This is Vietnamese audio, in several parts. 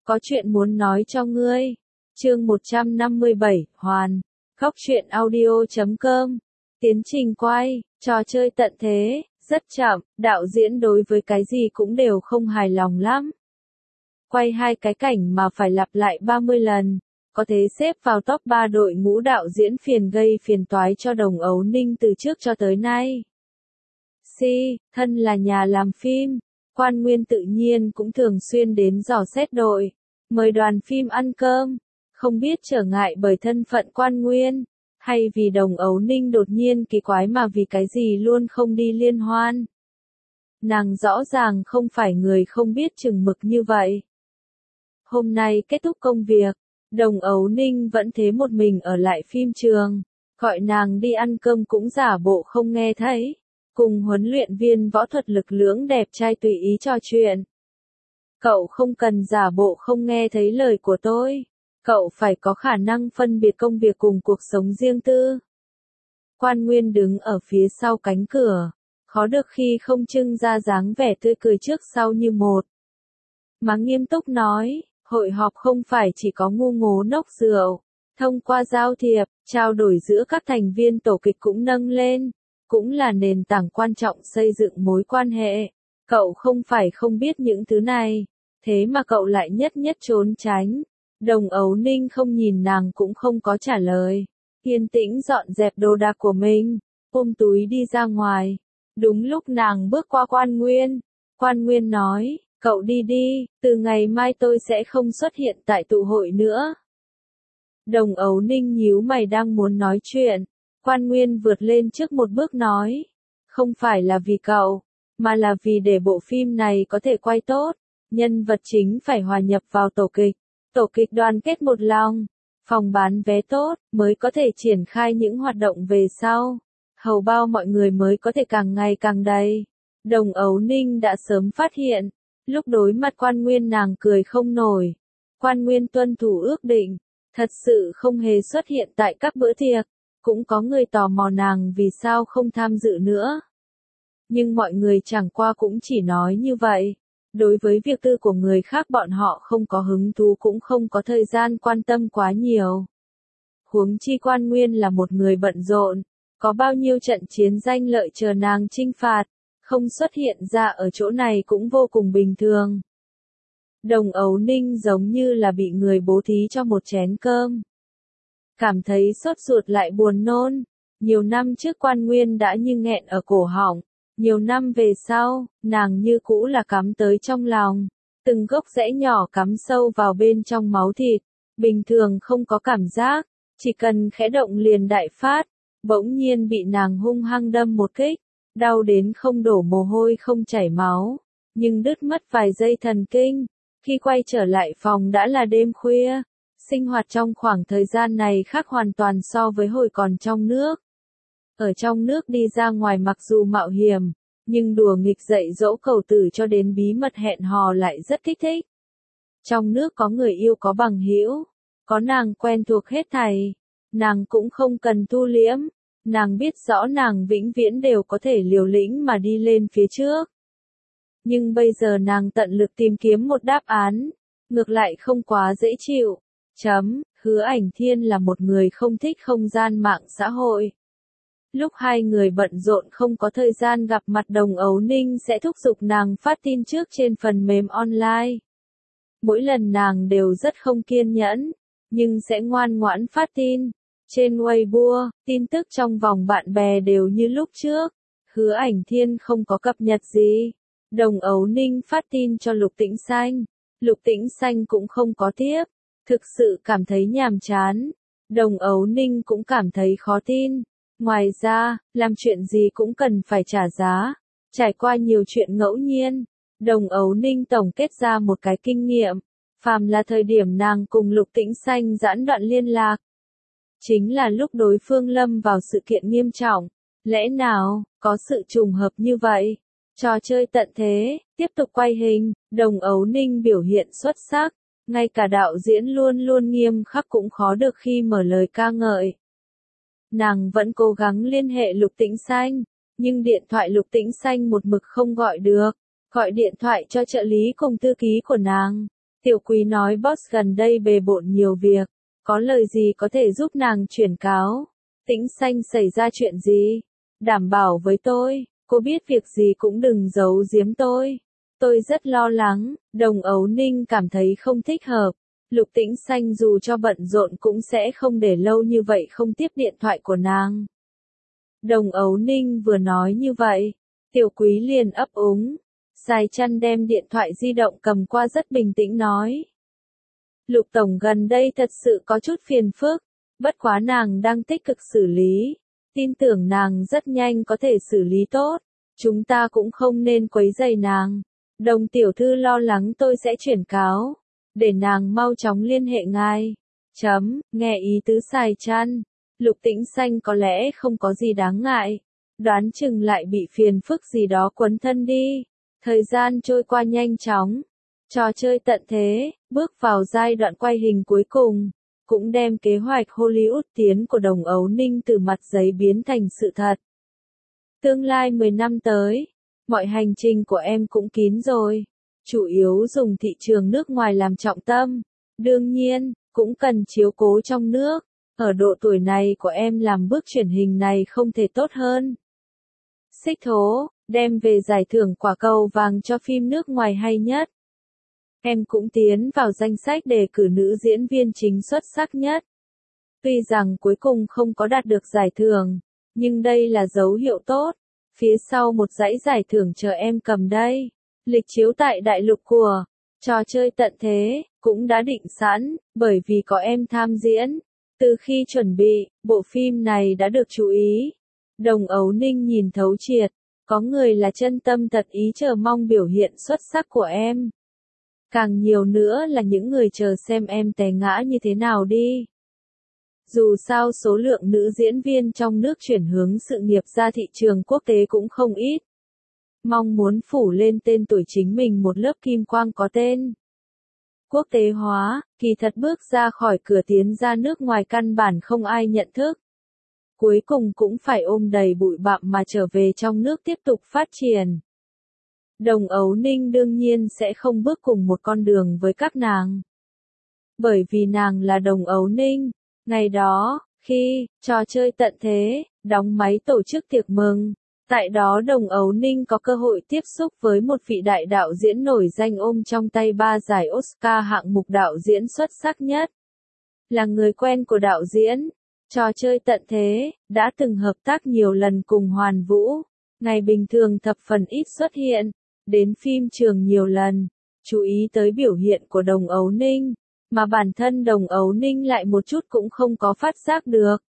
có chuyện muốn nói cho ngươi. Chương 157, Hoàn. Khóc chuyện audio.com. Tiến trình quay, trò chơi tận thế, rất chậm, đạo diễn đối với cái gì cũng đều không hài lòng lắm. Quay 2 cái cảnh mà phải lặp lại 30 lần, có thể xếp vào top 3 đội ngũ đạo diễn gây phiền toái cho Đồng Ấu Ninh từ trước cho tới nay. Thân là nhà làm phim, Quan Nguyên tự nhiên cũng thường xuyên đến dò xét đội, mời đoàn phim ăn cơm, không biết trở ngại bởi thân phận Quan Nguyên, hay vì Đồng Ấu Ninh đột nhiên kỳ quái mà vì cái gì luôn không đi liên hoan. Nàng rõ ràng không phải người không biết chừng mực như vậy. Hôm nay kết thúc công việc, Đồng Ấu Ninh vẫn thế một mình ở lại phim trường, gọi nàng đi ăn cơm cũng giả bộ không nghe thấy, cùng huấn luyện viên võ thuật lực lưỡng đẹp trai tùy ý trò chuyện. Cậu không cần giả bộ không nghe thấy lời của tôi, cậu phải có khả năng phân biệt công việc cùng cuộc sống riêng tư. Quan Nguyên đứng ở phía sau cánh cửa, khó được khi không trưng ra dáng vẻ tươi cười trước sau như một. Mà nghiêm túc nói, hội họp không phải chỉ có ngu ngố nốc rượu, thông qua giao thiệp, trao đổi giữa các thành viên tổ kịch cũng nâng lên, cũng là nền tảng quan trọng xây dựng mối quan hệ. Cậu không phải không biết những thứ này, thế mà cậu lại nhất trốn tránh. Đồng Ấu Ninh không nhìn nàng cũng không có trả lời, yên tĩnh dọn dẹp đồ đạc của mình, ôm túi đi ra ngoài. Đúng lúc nàng bước qua Quan Nguyên nói, cậu đi đi, từ ngày mai tôi sẽ không xuất hiện tại tụ hội nữa. Đồng Ấu Ninh nhíu mày đang muốn nói chuyện, Quan Nguyên vượt lên trước một bước nói, không phải là vì cậu, mà là vì để bộ phim này có thể quay tốt, nhân vật chính phải hòa nhập vào tổ kịch đoàn kết một lòng, phòng bán vé tốt, mới có thể triển khai những hoạt động về sau, hầu bao mọi người mới có thể càng ngày càng đầy. Đồng Ấu Ninh đã sớm phát hiện, lúc đối mặt Quan Nguyên nàng cười không nổi. Quan Nguyên tuân thủ ước định, thật sự không hề xuất hiện tại các bữa tiệc, cũng có người tò mò nàng vì sao không tham dự nữa. Nhưng mọi người chẳng qua cũng chỉ nói như vậy. Đối với việc tư của người khác bọn họ không có hứng thú cũng không có thời gian quan tâm quá nhiều. Huống chi Quan Nguyên là một người bận rộn, có bao nhiêu trận chiến danh lợi chờ nàng chinh phạt, không xuất hiện ra ở chỗ này cũng vô cùng bình thường. Đồng Ấu Ninh giống như là bị người bố thí cho một chén cơm. Cảm thấy sốt ruột lại buồn nôn, nhiều năm trước Quan Nguyên đã như nghẹn ở cổ họng. Nhiều năm về sau, nàng như cũ là cắm tới trong lòng, từng gốc rễ nhỏ cắm sâu vào bên trong máu thịt, bình thường không có cảm giác, chỉ cần khẽ động liền đại phát, bỗng nhiên bị nàng hung hăng đâm một kích, đau đến không đổ mồ hôi không chảy máu, nhưng đứt mất vài giây thần kinh, khi quay trở lại phòng đã là đêm khuya, sinh hoạt trong khoảng thời gian này khác hoàn toàn so với hồi còn trong nước. Ở trong nước đi ra ngoài mặc dù mạo hiểm, nhưng đùa nghịch dạy dỗ cầu tử cho đến bí mật hẹn hò lại rất kích thích. Trong nước có người yêu có bằng hữu, có nàng quen thuộc hết thảy, nàng cũng không cần thu liễm, nàng biết rõ nàng vĩnh viễn đều có thể liều lĩnh mà đi lên phía trước. Nhưng bây giờ nàng tận lực tìm kiếm một đáp án, ngược lại không quá dễ chịu. Hứa Ảnh Thiên là một người không thích không gian mạng xã hội. Lúc hai người bận rộn không có thời gian gặp mặt Đồng Ấu Ninh sẽ thúc giục nàng phát tin trước trên phần mềm online. Mỗi lần nàng đều rất không kiên nhẫn, nhưng sẽ ngoan ngoãn phát tin. Trên Weibo, tin tức trong vòng bạn bè đều như lúc trước. Hứa Ảnh Thiên không có cập nhật gì. Đồng Ấu Ninh phát tin cho Lục Tĩnh Xanh. Lục Tĩnh Xanh cũng không có tiếp. Thực sự cảm thấy nhàm chán. Đồng Ấu Ninh cũng cảm thấy khó tin. Ngoài ra, làm chuyện gì cũng cần phải trả giá. Trải qua nhiều chuyện ngẫu nhiên, Đồng Ấu Ninh tổng kết ra một cái kinh nghiệm. Phàm là thời điểm nàng cùng Lục Tĩnh Xanh giãn đoạn liên lạc. Chính là lúc đối phương lâm vào sự kiện nghiêm trọng. Lẽ nào, có sự trùng hợp như vậy? Trò chơi tận thế, tiếp tục quay hình, Đồng Ấu Ninh biểu hiện xuất sắc. Ngay cả đạo diễn luôn luôn nghiêm khắc cũng khó được khi mở lời ca ngợi. Nàng vẫn cố gắng liên hệ Lục Tĩnh Xanh, nhưng điện thoại Lục Tĩnh Xanh một mực không gọi được. Gọi điện thoại cho trợ lý cùng thư ký của nàng, Tiểu Quý nói boss gần đây bề bộn nhiều việc, có lời gì có thể giúp nàng chuyển cáo. Tĩnh Xanh xảy ra chuyện gì? Đảm bảo với tôi, cô biết việc gì cũng đừng giấu giếm tôi. Tôi rất lo lắng, Đồng Ấu Ninh cảm thấy không thích hợp. Lục Tĩnh Xanh dù cho bận rộn cũng sẽ không để lâu như vậy không tiếp điện thoại của nàng. Đồng Ấu Ninh vừa nói như vậy, Tiểu Quý liền ấp úng. Sài Chăn đem điện thoại di động cầm qua rất bình tĩnh nói. Lục Tổng gần đây thật sự có chút phiền phức, bất quá nàng đang tích cực xử lý. Tin tưởng nàng rất nhanh có thể xử lý tốt, chúng ta cũng không nên quấy rầy nàng. Đồng tiểu thư lo lắng tôi sẽ chuyển cáo, để nàng mau chóng liên hệ ngài. Nghe ý tứ Sài Chăn, Lục Tĩnh Xanh có lẽ không có gì đáng ngại, đoán chừng lại bị phiền phức gì đó quấn thân đi. Thời gian trôi qua nhanh chóng, trò chơi tận thế, bước vào giai đoạn quay hình cuối cùng, cũng đem kế hoạch Hollywood tiến của Đồng Ấu Ninh từ mặt giấy biến thành sự thật. Tương lai 10 năm tới, mọi hành trình của em cũng kín rồi, chủ yếu dùng thị trường nước ngoài làm trọng tâm, đương nhiên, cũng cần chiếu cố trong nước, ở độ tuổi này của em làm bước chuyển hình này không thể tốt hơn. Xích Thố, đem về giải thưởng quả cầu vàng cho phim nước ngoài hay nhất. Em cũng tiến vào danh sách đề cử nữ diễn viên chính xuất sắc nhất. Tuy rằng cuối cùng không có đạt được giải thưởng, nhưng đây là dấu hiệu tốt. Phía sau một dãy giải thưởng chờ em cầm đây. Lịch chiếu tại đại lục của trò chơi tận thế cũng đã định sẵn, bởi vì có em tham diễn. Từ khi chuẩn bị, bộ phim này đã được chú ý. Đồng Ấu Ninh nhìn thấu triệt, có người là chân tâm thật ý chờ mong biểu hiện xuất sắc của em. Càng nhiều nữa là những người chờ xem em té ngã như thế nào đi. Dù sao số lượng nữ diễn viên trong nước chuyển hướng sự nghiệp ra thị trường quốc tế cũng không ít. Mong muốn phủ lên tên tuổi chính mình một lớp kim quang có tên. Quốc tế hóa, kỳ thật bước ra khỏi cửa tiến ra nước ngoài căn bản không ai nhận thức. Cuối cùng cũng phải ôm đầy bụi bặm mà trở về trong nước tiếp tục phát triển. Đồng Ấu Ninh đương nhiên sẽ không bước cùng một con đường với các nàng. Bởi vì nàng là Đồng Ấu Ninh. Ngày đó, khi trò chơi tận thế đóng máy tổ chức tiệc mừng, tại đó Đồng Ấu Ninh có cơ hội tiếp xúc với một vị đại đạo diễn nổi danh ôm trong tay 3 giải Oscar hạng mục đạo diễn xuất sắc nhất. Là người quen của đạo diễn, trò chơi tận thế đã từng hợp tác nhiều lần cùng Hoàn Vũ, ngày bình thường thập phần ít xuất hiện, đến phim trường nhiều lần, chú ý tới biểu hiện của Đồng Ấu Ninh, mà bản thân Đồng Ấu Ninh lại một chút cũng không có phát giác được.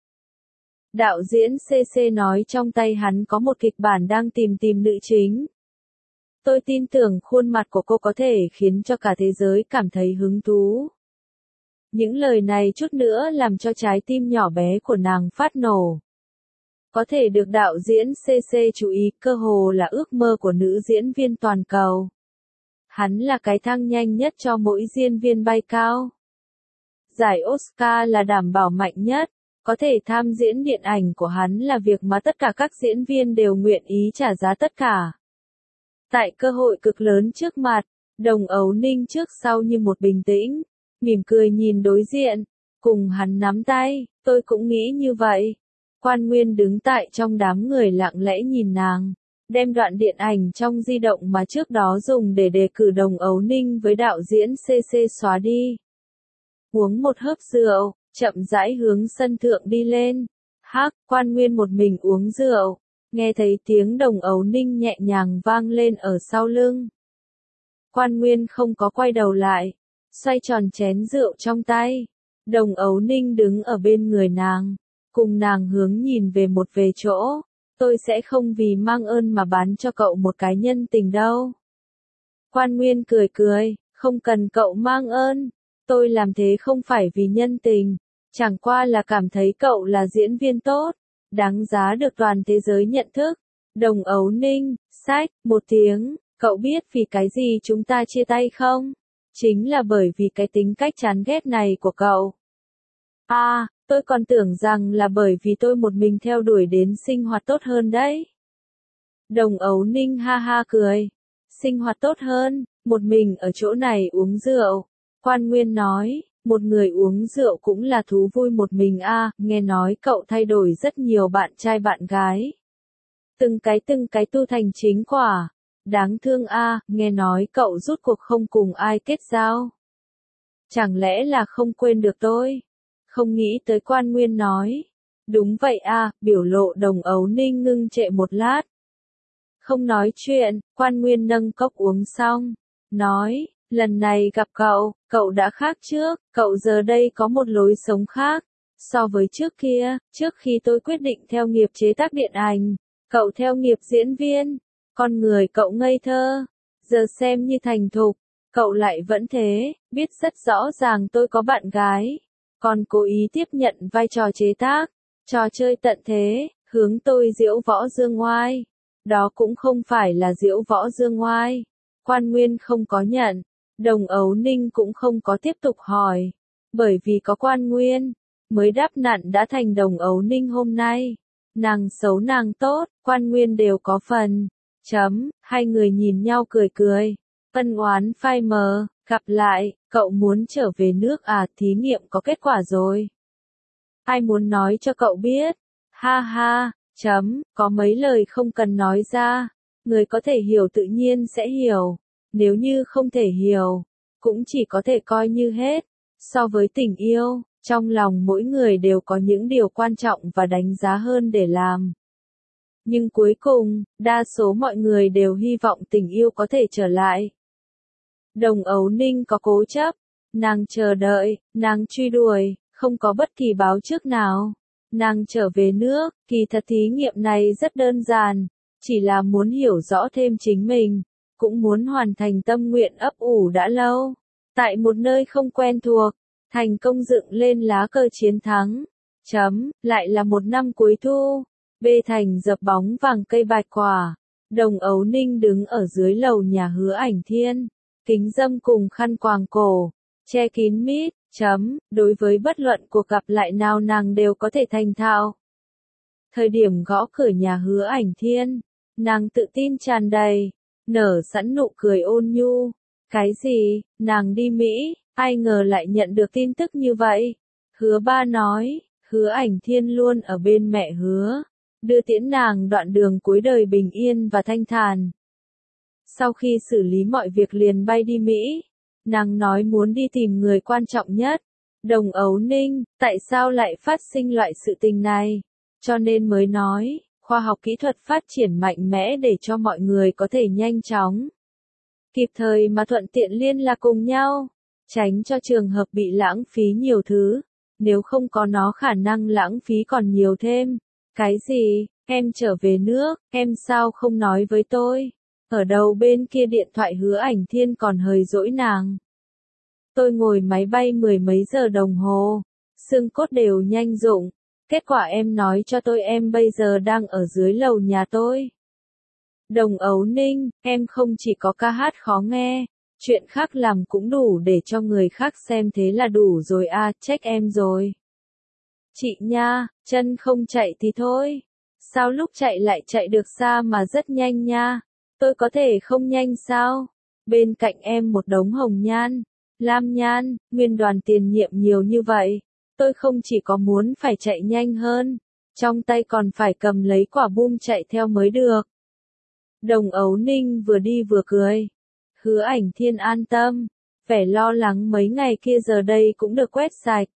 Đạo diễn CC nói trong tay hắn có một kịch bản đang tìm nữ chính. Tôi tin tưởng khuôn mặt của cô có thể khiến cho cả thế giới cảm thấy hứng thú. Những lời này chút nữa làm cho trái tim nhỏ bé của nàng phát nổ. Có thể được đạo diễn CC chú ý cơ hồ là ước mơ của nữ diễn viên toàn cầu. Hắn là cái thang nhanh nhất cho mỗi diễn viên bay cao. Giải Oscar là đảm bảo mạnh nhất, có thể tham diễn điện ảnh của hắn là việc mà tất cả các diễn viên đều nguyện ý trả giá tất cả. Tại cơ hội cực lớn trước mặt, Đồng Ấu Ninh trước sau như một bình tĩnh, mỉm cười nhìn đối diện, cùng hắn nắm tay, tôi cũng nghĩ như vậy. Quan Nguyên đứng tại trong đám người lặng lẽ nhìn nàng, đem đoạn điện ảnh trong di động mà trước đó dùng để đề cử Đồng Ấu Ninh với đạo diễn CC xóa đi. Uống một hớp rượu, chậm rãi hướng sân thượng đi lên. Quan Nguyên một mình uống rượu, nghe thấy tiếng Đồng Ấu Ninh nhẹ nhàng vang lên ở sau lưng. Quan Nguyên không có quay đầu lại, xoay tròn chén rượu trong tay. Đồng Ấu Ninh đứng ở bên người nàng, cùng nàng hướng nhìn về một về chỗ. Tôi sẽ không vì mang ơn mà bán cho cậu một cái nhân tình đâu. Quan Nguyên cười cười, không cần cậu mang ơn. Tôi làm thế không phải vì nhân tình, chẳng qua là cảm thấy cậu là diễn viên tốt, đáng giá được toàn thế giới nhận thức. Đồng Ấu Ninh, sách, một tiếng, cậu biết vì cái gì chúng ta chia tay không? Chính là bởi vì cái tính cách chán ghét này của cậu. Tôi còn tưởng rằng là bởi vì tôi một mình theo đuổi đến sinh hoạt tốt hơn đấy. Đồng Ấu Ninh ha ha cười. Sinh hoạt tốt hơn, một mình ở chỗ này uống rượu, Quan Nguyên nói, một người uống rượu cũng là thú vui một mình a, nghe nói cậu thay đổi rất nhiều bạn trai bạn gái. Từng cái tu thành chính quả. Đáng thương a, nghe nói cậu rút cuộc không cùng ai kết giao. Chẳng lẽ là không quên được tôi? Không nghĩ tới Quan Nguyên nói. Đúng vậy a, biểu lộ Đồng Ấu Ninh ngưng trệ một lát. Không nói chuyện, Quan Nguyên nâng cốc uống xong. Nói, lần này gặp cậu đã khác trước, cậu giờ đây có một lối sống khác. So với trước kia, trước khi tôi quyết định theo nghiệp chế tác điện ảnh, cậu theo nghiệp diễn viên. Con người cậu ngây thơ, giờ xem như thành thục, cậu lại vẫn thế, biết rất rõ ràng tôi có bạn gái, còn cố ý tiếp nhận vai trò chế tác, trò chơi tận thế, hướng tôi diễu võ dương ngoai. Đó cũng không phải là diễu võ dương ngoai. Quan Nguyên không có nhận, Đồng Ấu Ninh cũng không có tiếp tục hỏi, bởi vì có Quan Nguyên, mới đáp nạn đã thành Đồng Ấu Ninh hôm nay. Nàng xấu nàng tốt, Quan Nguyên đều có phần. Hai người nhìn nhau cười cười. Ân oán phai mờ, gặp lại, cậu muốn trở về nước à, thí nghiệm có kết quả rồi. Ai muốn nói cho cậu biết? Ha ha, có mấy lời không cần nói ra. Người có thể hiểu tự nhiên sẽ hiểu. Nếu như không thể hiểu, cũng chỉ có thể coi như hết. So với tình yêu, trong lòng mỗi người đều có những điều quan trọng và đánh giá hơn để làm. Nhưng cuối cùng, đa số mọi người đều hy vọng tình yêu có thể trở lại. Đồng Ấu Ninh có cố chấp, nàng chờ đợi, nàng truy đuổi, không có bất kỳ báo trước nào. Nàng trở về nước, kỳ thật thí nghiệm này rất đơn giản, chỉ là muốn hiểu rõ thêm chính mình, cũng muốn hoàn thành tâm nguyện ấp ủ đã lâu. Tại một nơi không quen thuộc, thành công dựng lên lá cờ chiến thắng. Lại là một năm cuối thu. Bê Thành dập bóng vàng cây bạch quả. Đồng Ấu Ninh đứng ở dưới lầu nhà Hứa Ảnh Thiên. Kính dâm cùng khăn quàng cổ. Che kín mít. Đối với bất luận cuộc gặp lại nào nàng đều có thể thành thạo. Thời điểm gõ cửa nhà Hứa Ảnh Thiên, nàng tự tin tràn đầy, nở sẵn nụ cười ôn nhu. Cái gì, nàng đi Mỹ, ai ngờ lại nhận được tin tức như vậy. Hứa ba nói, Hứa Ảnh Thiên luôn ở bên mẹ Hứa, đưa tiễn nàng đoạn đường cuối đời bình yên và thanh thản. Sau khi xử lý mọi việc liền bay đi Mỹ, nàng nói muốn đi tìm người quan trọng nhất. Đồng Ấu Ninh, tại sao lại phát sinh loại sự tình này? Cho nên mới nói, khoa học kỹ thuật phát triển mạnh mẽ để cho mọi người có thể nhanh chóng, kịp thời mà thuận tiện liên lạc cùng nhau, tránh cho trường hợp bị lãng phí nhiều thứ. Nếu không có nó khả năng lãng phí còn nhiều thêm. Cái gì, em trở về nước, em sao không nói với tôi? Ở đầu bên kia điện thoại Hứa Ảnh Thiên còn hờn dỗi nàng. Tôi ngồi máy bay mười mấy giờ đồng hồ, xương cốt đều nhanh rụng. Kết quả em nói cho tôi em bây giờ đang ở dưới lầu nhà tôi. Đồng Ấu Ninh, em không chỉ có ca hát khó nghe, chuyện khác làm cũng đủ để cho người khác xem thế là đủ rồi à, trách em rồi. Chị nha, chân không chạy thì thôi. Sao lúc chạy lại chạy được xa mà rất nhanh nha? Tôi có thể không nhanh sao? Bên cạnh em một đống hồng nhan, lam nhan, nguyên đoàn tiền nhiệm nhiều như vậy. Tôi không chỉ có muốn phải chạy nhanh hơn, trong tay còn phải cầm lấy quả bum chạy theo mới được. Đồng Ấu Ninh vừa đi vừa cười. Hứa Ảnh Thiên an tâm, vẻ lo lắng mấy ngày kia giờ đây cũng được quét sạch.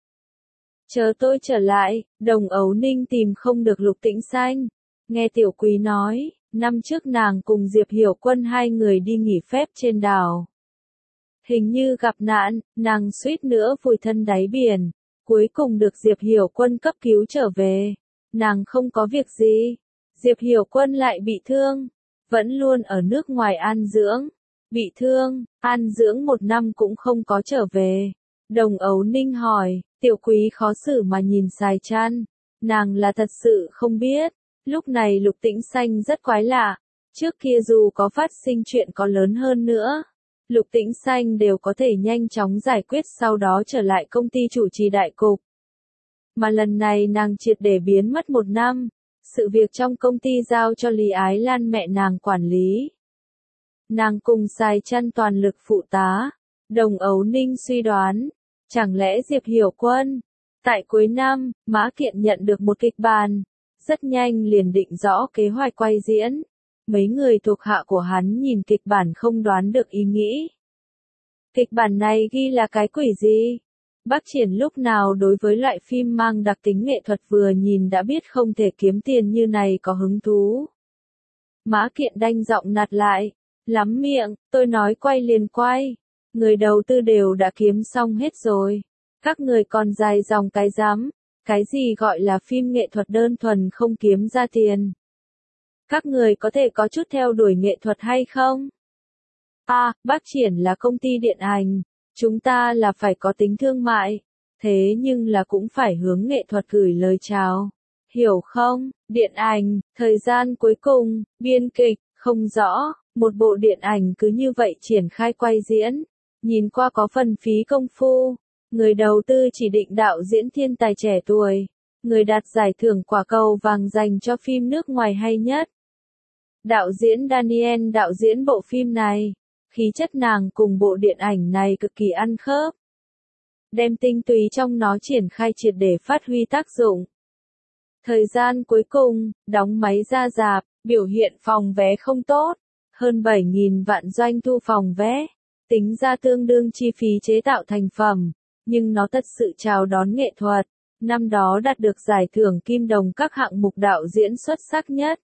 Chờ tôi trở lại, Đồng Ấu Ninh tìm không được Lục Tĩnh Xanh. Nghe Tiểu Quý nói, năm trước nàng cùng Diệp Hiểu Quân hai người đi nghỉ phép trên đảo. Hình như gặp nạn, nàng suýt nữa vùi thân đáy biển. Cuối cùng được Diệp Hiểu Quân cấp cứu trở về. Nàng không có việc gì. Diệp Hiểu Quân lại bị thương. Vẫn luôn ở nước ngoài an dưỡng. Bị thương, an dưỡng một năm cũng không có trở về. Đồng Ấu Ninh hỏi, Tiểu Quý khó xử mà nhìn Sài Chăn. Nàng là thật sự không biết. Lúc này Lục Tĩnh Xanh rất quái lạ. Trước kia dù có phát sinh chuyện có lớn hơn nữa, Lục Tĩnh Xanh đều có thể nhanh chóng giải quyết sau đó trở lại công ty chủ trì đại cục. Mà lần này nàng triệt để biến mất một năm. Sự việc trong công ty giao cho Lý Ái Lan mẹ nàng quản lý. Nàng cùng Sài Chăn toàn lực phụ tá. Đồng Ấu Ninh suy đoán, chẳng lẽ Diệp Hiểu Quân, tại cuối năm, Mã Kiện nhận được một kịch bản, rất nhanh liền định rõ kế hoạch quay diễn. Mấy người thuộc hạ của hắn nhìn kịch bản không đoán được ý nghĩ. Kịch bản này ghi là cái quỷ gì? Bác Triển lúc nào đối với loại phim mang đặc tính nghệ thuật vừa nhìn đã biết không thể kiếm tiền như này có hứng thú. Mã Kiện đanh giọng nạt lại, lắm miệng, tôi nói quay liền quay. Người đầu tư đều đã kiếm xong hết rồi. Các người còn dài dòng cái rắm, cái gì gọi là phim nghệ thuật đơn thuần không kiếm ra tiền. Các người có thể có chút theo đuổi nghệ thuật hay không? Bác Triển là công ty điện ảnh, chúng ta là phải có tính thương mại, thế nhưng là cũng phải hướng nghệ thuật gửi lời chào. Hiểu không? Điện ảnh, thời gian cuối cùng, biên kịch, không rõ, một bộ điện ảnh cứ như vậy triển khai quay diễn. Nhìn qua có phần phí công phu, người đầu tư chỉ định đạo diễn thiên tài trẻ tuổi, người đạt giải thưởng quả cầu vàng dành cho phim nước ngoài hay nhất. Đạo diễn Daniel đạo diễn bộ phim này, khí chất nàng cùng bộ điện ảnh này cực kỳ ăn khớp. Đem tinh túy trong nó triển khai triệt để phát huy tác dụng. Thời gian cuối cùng, đóng máy ra rạp, biểu hiện phòng vé không tốt, hơn 7.000 vạn doanh thu phòng vé. Tính ra tương đương chi phí chế tạo thành phẩm, nhưng nó thật sự chào đón nghệ thuật. Năm đó đạt được giải thưởng Kim Đồng các hạng mục đạo diễn xuất sắc nhất,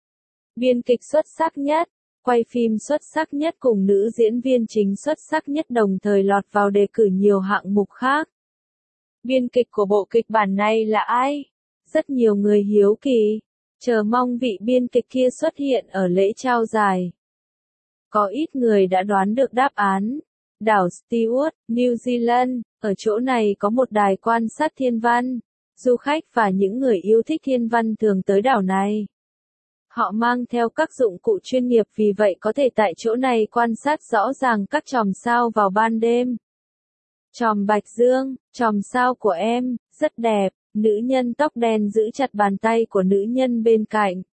biên kịch xuất sắc nhất, quay phim xuất sắc nhất cùng nữ diễn viên chính xuất sắc nhất đồng thời lọt vào đề cử nhiều hạng mục khác. Biên kịch của bộ kịch bản này là ai? Rất nhiều người hiếu kỳ, chờ mong vị biên kịch kia xuất hiện ở lễ trao giải. Có ít người đã đoán được đáp án. Đảo Stewart, New Zealand, ở chỗ này có một đài quan sát thiên văn. Du khách và những người yêu thích thiên văn thường tới đảo này. Họ mang theo các dụng cụ chuyên nghiệp vì vậy có thể tại chỗ này quan sát rõ ràng các chòm sao vào ban đêm. Chòm Bạch Dương, chòm sao của em, rất đẹp, nữ nhân tóc đen giữ chặt bàn tay của nữ nhân bên cạnh.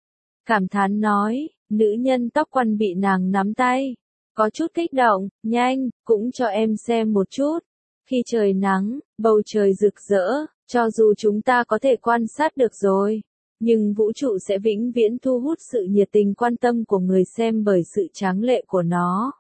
Cảm thán nói, nữ nhân tóc quăn bị nàng nắm tay. Có chút kích động, nhanh, cũng cho em xem một chút. Khi trời nắng, bầu trời rực rỡ, cho dù chúng ta có thể quan sát được rồi. Nhưng vũ trụ sẽ vĩnh viễn thu hút sự nhiệt tình quan tâm của người xem bởi sự tráng lệ của nó.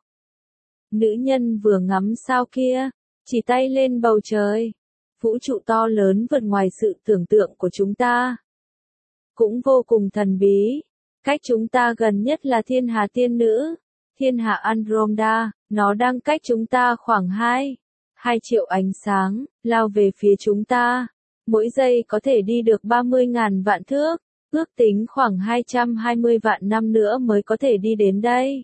Nữ nhân vừa ngắm sao kia, chỉ tay lên bầu trời. Vũ trụ to lớn vượt ngoài sự tưởng tượng của chúng ta. Cũng vô cùng thần bí. Cách chúng ta gần nhất là thiên hà tiên nữ, thiên hà Andromeda, nó đang cách chúng ta khoảng 2 triệu ánh sáng, lao về phía chúng ta. Mỗi giây có thể đi được 30.000 vạn thước, ước tính khoảng 220 vạn năm nữa mới có thể đi đến đây.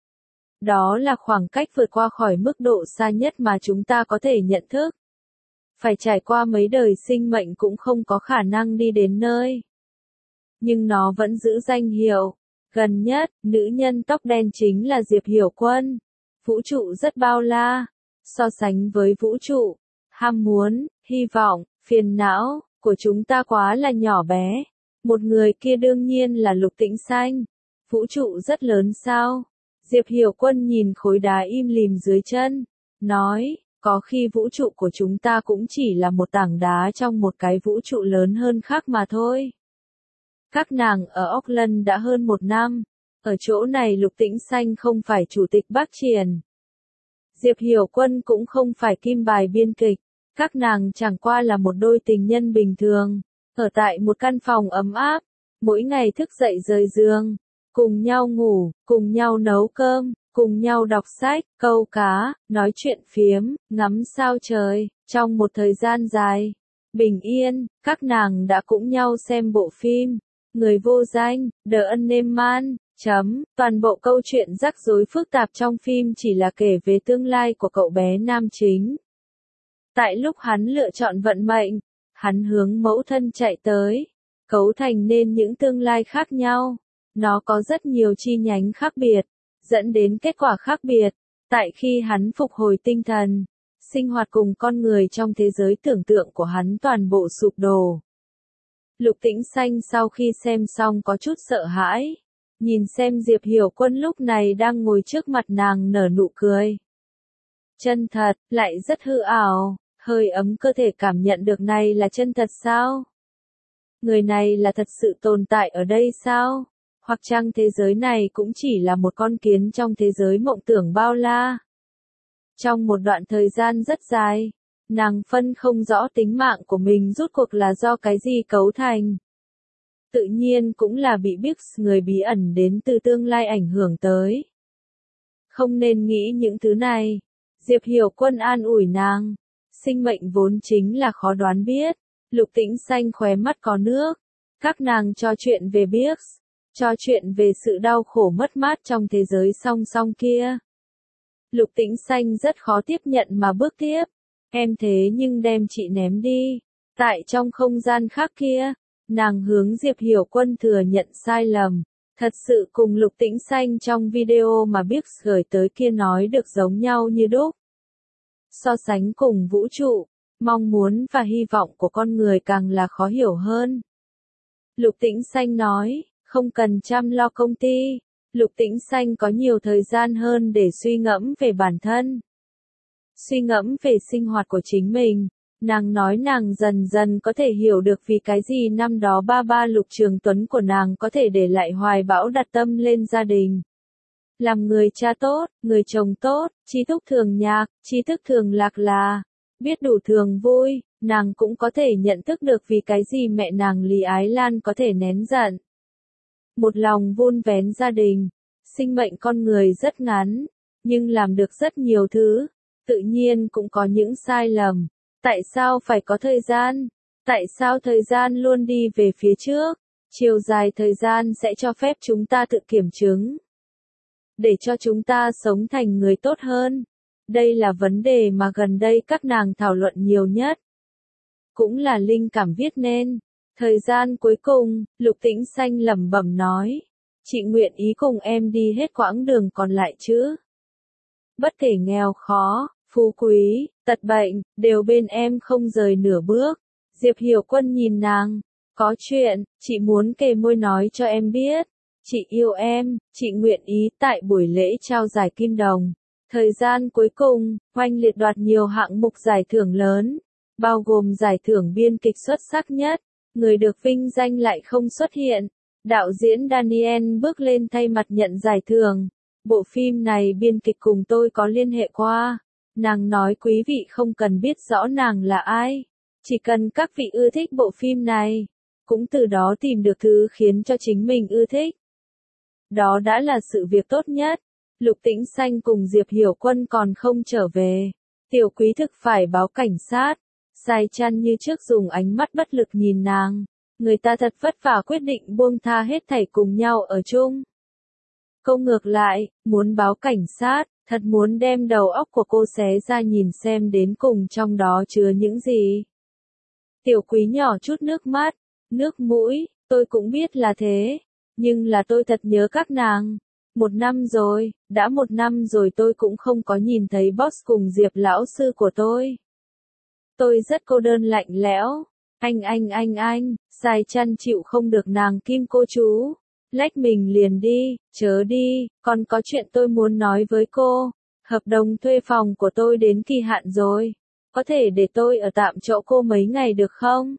Đó là khoảng cách vượt qua khỏi mức độ xa nhất mà chúng ta có thể nhận thức. Phải trải qua mấy đời sinh mệnh cũng không có khả năng đi đến nơi. Nhưng nó vẫn giữ danh hiệu. Gần nhất, nữ nhân tóc đen chính là Diệp Hiểu Quân. Vũ trụ rất bao la. So sánh với vũ trụ, ham muốn, hy vọng, phiền não của chúng ta quá là nhỏ bé. Một người kia đương nhiên là Lục Tĩnh Xanh. Vũ trụ rất lớn sao? Diệp Hiểu Quân nhìn khối đá im lìm dưới chân, nói, có khi vũ trụ của chúng ta cũng chỉ là một tảng đá trong một cái vũ trụ lớn hơn khác mà thôi. Các nàng ở Auckland đã hơn 1 năm. Ở chỗ này Lục Tĩnh Xanh không phải chủ tịch Bác Triển. Diệp Hiểu Quân cũng không phải kim bài biên kịch. Các nàng chẳng qua là một đôi tình nhân bình thường. Ở tại một căn phòng ấm áp. Mỗi ngày thức dậy rời giường. Cùng nhau ngủ, cùng nhau nấu cơm, cùng nhau đọc sách, câu cá, nói chuyện phiếm, ngắm sao trời. Trong một thời gian dài, bình yên, các nàng đã cùng nhau xem bộ phim Người vô danh, The Unnamed Man. Toàn bộ câu chuyện rắc rối phức tạp trong phim chỉ là kể về tương lai của cậu bé nam chính. Tại lúc hắn lựa chọn vận mệnh, hắn hướng mẫu thân chạy tới, cấu thành nên những tương lai khác nhau. Nó có rất nhiều chi nhánh khác biệt, dẫn đến kết quả khác biệt. Tại khi hắn phục hồi tinh thần, sinh hoạt cùng con người trong thế giới tưởng tượng của hắn toàn bộ sụp đổ. Lục Tĩnh Xanh sau khi xem xong có chút sợ hãi. Nhìn xem Diệp Hiểu Quân lúc này đang ngồi trước mặt nàng nở nụ cười. Chân thật, lại rất hư ảo, hơi ấm cơ thể cảm nhận được này là chân thật sao? Người này là thật sự tồn tại ở đây sao? Hoặc chăng thế giới này cũng chỉ là một con kiến trong thế giới mộng tưởng bao la? Trong một đoạn thời gian rất dài, nàng phân không rõ tính mạng của mình rốt cuộc là do cái gì cấu thành. Tự nhiên cũng là bị Bix người bí ẩn đến từ tương lai ảnh hưởng tới. Không nên nghĩ những thứ này. Diệp Hiểu Quân an ủi nàng. Sinh mệnh vốn chính là khó đoán biết. Lục Tĩnh Xanh khóe mắt có nước. Các nàng trò chuyện về Bix. Trò chuyện về sự đau khổ mất mát trong thế giới song song kia. Lục Tĩnh Xanh rất khó tiếp nhận mà bước tiếp. Em thế nhưng đem chị ném đi. Tại trong không gian khác kia, nàng hướng Diệp Hiểu Quân thừa nhận sai lầm. Thật sự cùng Lục Tĩnh Xanh trong video mà Bix gửi tới kia nói được giống nhau như đúc. So sánh cùng vũ trụ, mong muốn và hy vọng của con người càng là khó hiểu hơn. Lục Tĩnh Xanh nói, không cần chăm lo công ty. Lục Tĩnh Xanh có nhiều thời gian hơn để suy ngẫm về bản thân. Suy ngẫm về sinh hoạt của chính mình. Nàng nói nàng dần dần có thể hiểu được vì cái gì năm đó ba ba Lục Trường Tuấn của nàng có thể để lại hoài bão đặt tâm lên gia đình. Làm người cha tốt, người chồng tốt, trí túc thường nhạc, trí thức thường lạc là, biết đủ thường vui, nàng cũng có thể nhận thức được vì cái gì mẹ nàng Lý Ái Lan có thể nén giận. Một lòng vun vén gia đình, sinh mệnh con người rất ngắn, nhưng làm được rất nhiều thứ, tự nhiên cũng có những sai lầm. Tại sao phải có thời gian? Tại sao thời gian luôn đi về phía trước? Chiều dài thời gian sẽ cho phép chúng ta tự kiểm chứng. Để cho chúng ta sống thành người tốt hơn. Đây là vấn đề mà gần đây các nàng thảo luận nhiều nhất. Cũng là linh cảm viết nên. Thời gian cuối cùng, Lục Tĩnh Xanh lẩm bẩm nói. Chị nguyện ý cùng em đi hết quãng đường còn lại chứ. Bất kể nghèo khó, phú quý, tật bệnh, đều bên em không rời nửa bước. Diệp Hiểu Quân nhìn nàng. Có chuyện, chị muốn kề môi nói cho em biết. Chị yêu em, chị nguyện ý tại buổi lễ trao giải Kim Đồng. Thời gian cuối cùng, oanh liệt đoạt nhiều hạng mục giải thưởng lớn, bao gồm giải thưởng biên kịch xuất sắc nhất. Người được vinh danh lại không xuất hiện. Đạo diễn Daniel bước lên thay mặt nhận giải thưởng. Bộ phim này biên kịch cùng tôi có liên hệ qua. Nàng nói quý vị không cần biết rõ nàng là ai. Chỉ cần các vị ưa thích bộ phim này. Cũng từ đó tìm được thứ khiến cho chính mình ưa thích. Đó đã là sự việc tốt nhất. Lục Tĩnh Xanh cùng Diệp Hiểu Quân còn không trở về. Tiểu Quý Thực phải báo cảnh sát. Sai Chăn như trước dùng ánh mắt bất lực nhìn nàng. Người ta thật vất vả quyết định buông tha hết thảy cùng nhau ở chung. Câu ngược lại, muốn báo cảnh sát, thật muốn đem đầu óc của cô xé ra nhìn xem đến cùng trong đó chứa những gì. Tiểu Quý nhỏ chút nước mắt, nước mũi, tôi cũng biết là thế. Nhưng là tôi thật nhớ các nàng. 1 năm rồi, đã 1 năm rồi tôi cũng không có nhìn thấy boss cùng Diệp lão sư của tôi. Tôi rất cô đơn lạnh lẽo. Anh, Sai Chăn chịu không được nàng kim cô chú. Lách mình liền đi, chớ đi, còn có chuyện tôi muốn nói với cô. Hợp đồng thuê phòng của tôi đến kỳ hạn rồi. Có thể để tôi ở tạm chỗ cô mấy ngày được không?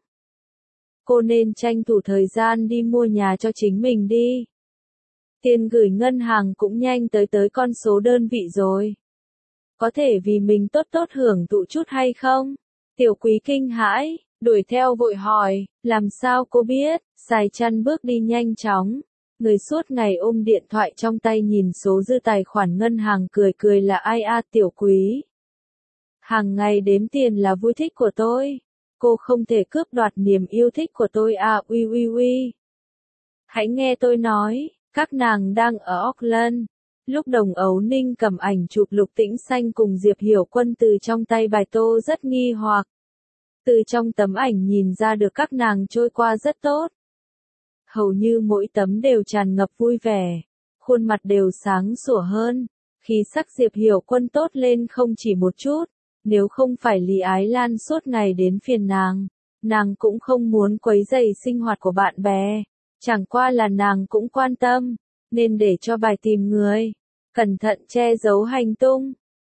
Cô nên tranh thủ thời gian đi mua nhà cho chính mình đi. Tiền gửi ngân hàng cũng nhanh tới con số đơn vị rồi. Có thể vì mình tốt tốt hưởng thụ chút hay không? Tiểu Quý kinh hãi, đuổi theo vội hỏi, làm sao cô biết? Sai Chăn bước đi nhanh chóng. Người suốt ngày ôm điện thoại trong tay nhìn số dư tài khoản ngân hàng cười là ai a Tiểu Quý. Hàng ngày đếm tiền là vui thích của tôi. Cô không thể cướp đoạt niềm yêu thích của tôi à uy. Hãy nghe tôi nói, các nàng đang ở Auckland. Lúc Đồng Ấu Ninh cầm ảnh chụp Lục Tĩnh Xanh cùng Diệp Hiểu Quân từ trong tay bài tô rất nghi hoặc. Từ trong tấm ảnh nhìn ra được các nàng trôi qua rất tốt. Hầu như mỗi tấm đều tràn ngập vui vẻ, khuôn mặt đều sáng sủa hơn. Khí sắc Diệp Hiểu Quân tốt lên không chỉ một chút. Nếu không phải Lý Ái Lan suốt ngày đến phiền nàng cũng không muốn quấy rầy sinh hoạt của bạn bè. Chẳng qua là nàng cũng quan tâm, nên để cho bài tìm người, cẩn thận che giấu hành tung.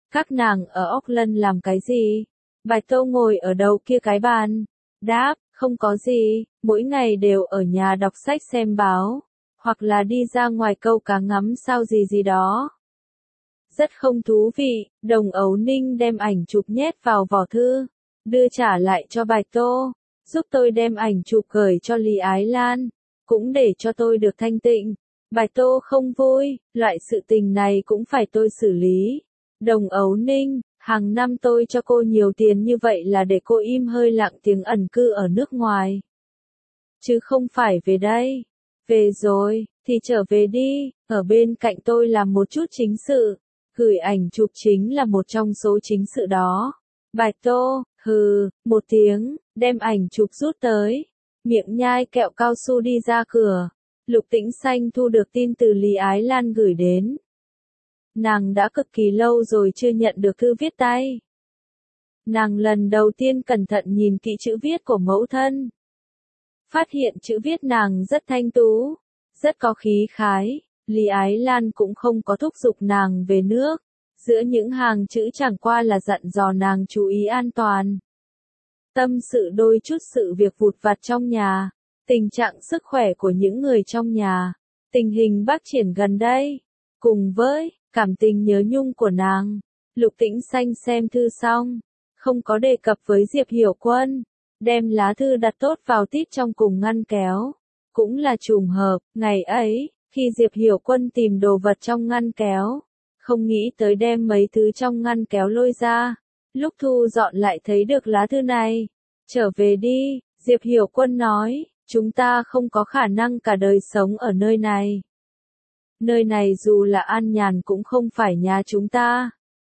Các nàng ở Auckland làm cái gì? Bạch Tô ngồi ở đầu kia cái bàn. Đáp, không có gì, mỗi ngày đều ở nhà đọc sách xem báo, hoặc là đi ra ngoài câu cá ngắm sao gì gì đó. Rất không thú vị, Đồng Ấu Ninh đem ảnh chụp nhét vào vỏ thư, đưa trả lại cho Bạch Tô, giúp tôi đem ảnh chụp gửi cho Lý Ái Lan, cũng để cho tôi được thanh tịnh. Bạch Tô không vui, loại sự tình này cũng phải tôi xử lý. Đồng Ấu Ninh, hàng năm tôi cho cô nhiều tiền như vậy là để cô im hơi lặng tiếng ẩn cư ở nước ngoài. Chứ không phải về đây. Về rồi, thì trở về đi, ở bên cạnh tôi làm một chút chính sự. Gửi ảnh chụp chính là một trong số chính sự đó. Bạch Tô, hừ, một tiếng, đem ảnh chụp rút tới. Miệng nhai kẹo cao su đi ra cửa. Lục Tĩnh Xanh thu được tin từ Lý Ái Lan gửi đến. Nàng đã cực kỳ lâu rồi chưa nhận được thư viết tay. Nàng lần đầu tiên cẩn thận nhìn kỹ chữ viết của mẫu thân. Phát hiện chữ viết nàng rất thanh tú, rất có khí khái. Lý Ái Lan cũng không có thúc giục nàng về nước. Giữa những hàng chữ chẳng qua là dặn dò nàng chú ý an toàn. Tâm sự đôi chút sự việc vụt vặt trong nhà. Tình trạng sức khỏe của những người trong nhà. Tình hình phát triển gần đây. Cùng với cảm tình nhớ nhung của nàng. Lục Tĩnh Xanh xem thư xong. Không có đề cập với Diệp Hiểu Quân. Đem lá thư đặt tốt vào tít trong cùng ngăn kéo. Cũng là trùng hợp, ngày ấy, khi Diệp Hiểu Quân tìm đồ vật trong ngăn kéo. Không nghĩ tới đem mấy thứ trong ngăn kéo lôi ra. Lúc thu dọn lại thấy được lá thư này. Trở về đi, Diệp Hiểu Quân nói, chúng ta không có khả năng cả đời sống ở nơi này. Nơi này dù là an nhàn cũng không phải nhà chúng ta.